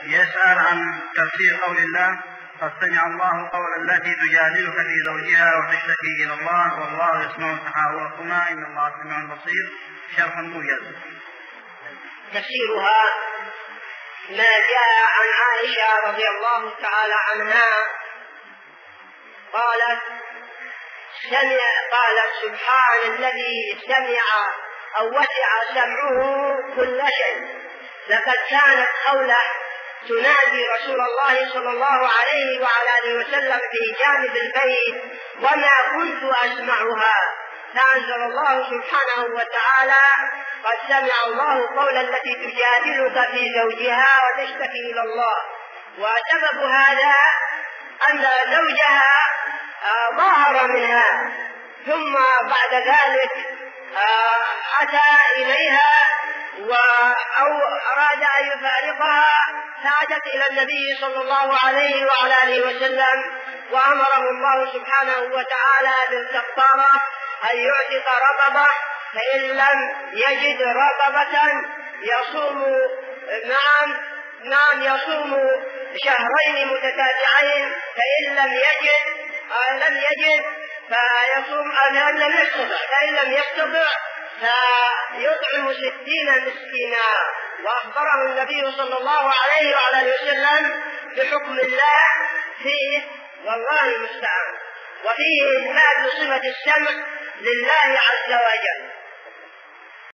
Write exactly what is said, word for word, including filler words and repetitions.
يسأل عن تفسير قول الله قد سمع الله قول التي تجادلك في زوجها وتشتكي إلى الله والله يسمع تحاوركما إن الله سميع بصير. شرح موجز. تفسيرها ما جاء عن عائشة رضي الله تعالى عنها قالت سمع قالت سبحان الذي سمع أو وسع سمعه كل شيء، لقد كانت خولة تنادي رسول الله صلى الله عليه وعلى آله وسلم في جانب البيت وما كنت أسمعها، فأنزل الله سبحانه وتعالى قد سمع الله قول التي تجادلك في زوجها وتشتكي إلى الله. وسبب هذا أن زوجها ظهر منها ثم بعد ذلك أتى إليها أو أراد أن يفارقها، فأتت إلى النبي صلى الله عليه وعلى آله وسلم وأمره الله سبحانه وتعالى بالكفارة أن يعتق رقبة، فإن لم يجد رقبة يصوم نعم نعم يصوم شهرين متتابعين، فإن لم يجد لم يجد فيصوم فإن لم يستطع فإن لم يستطع فيطعم ستين مسكينا. وأخبره النبي صلى الله عليه وعلى آله وسلم بحكم الله فيه والله المستعان. وفيه إثبات صفة السمع لله عز وجل،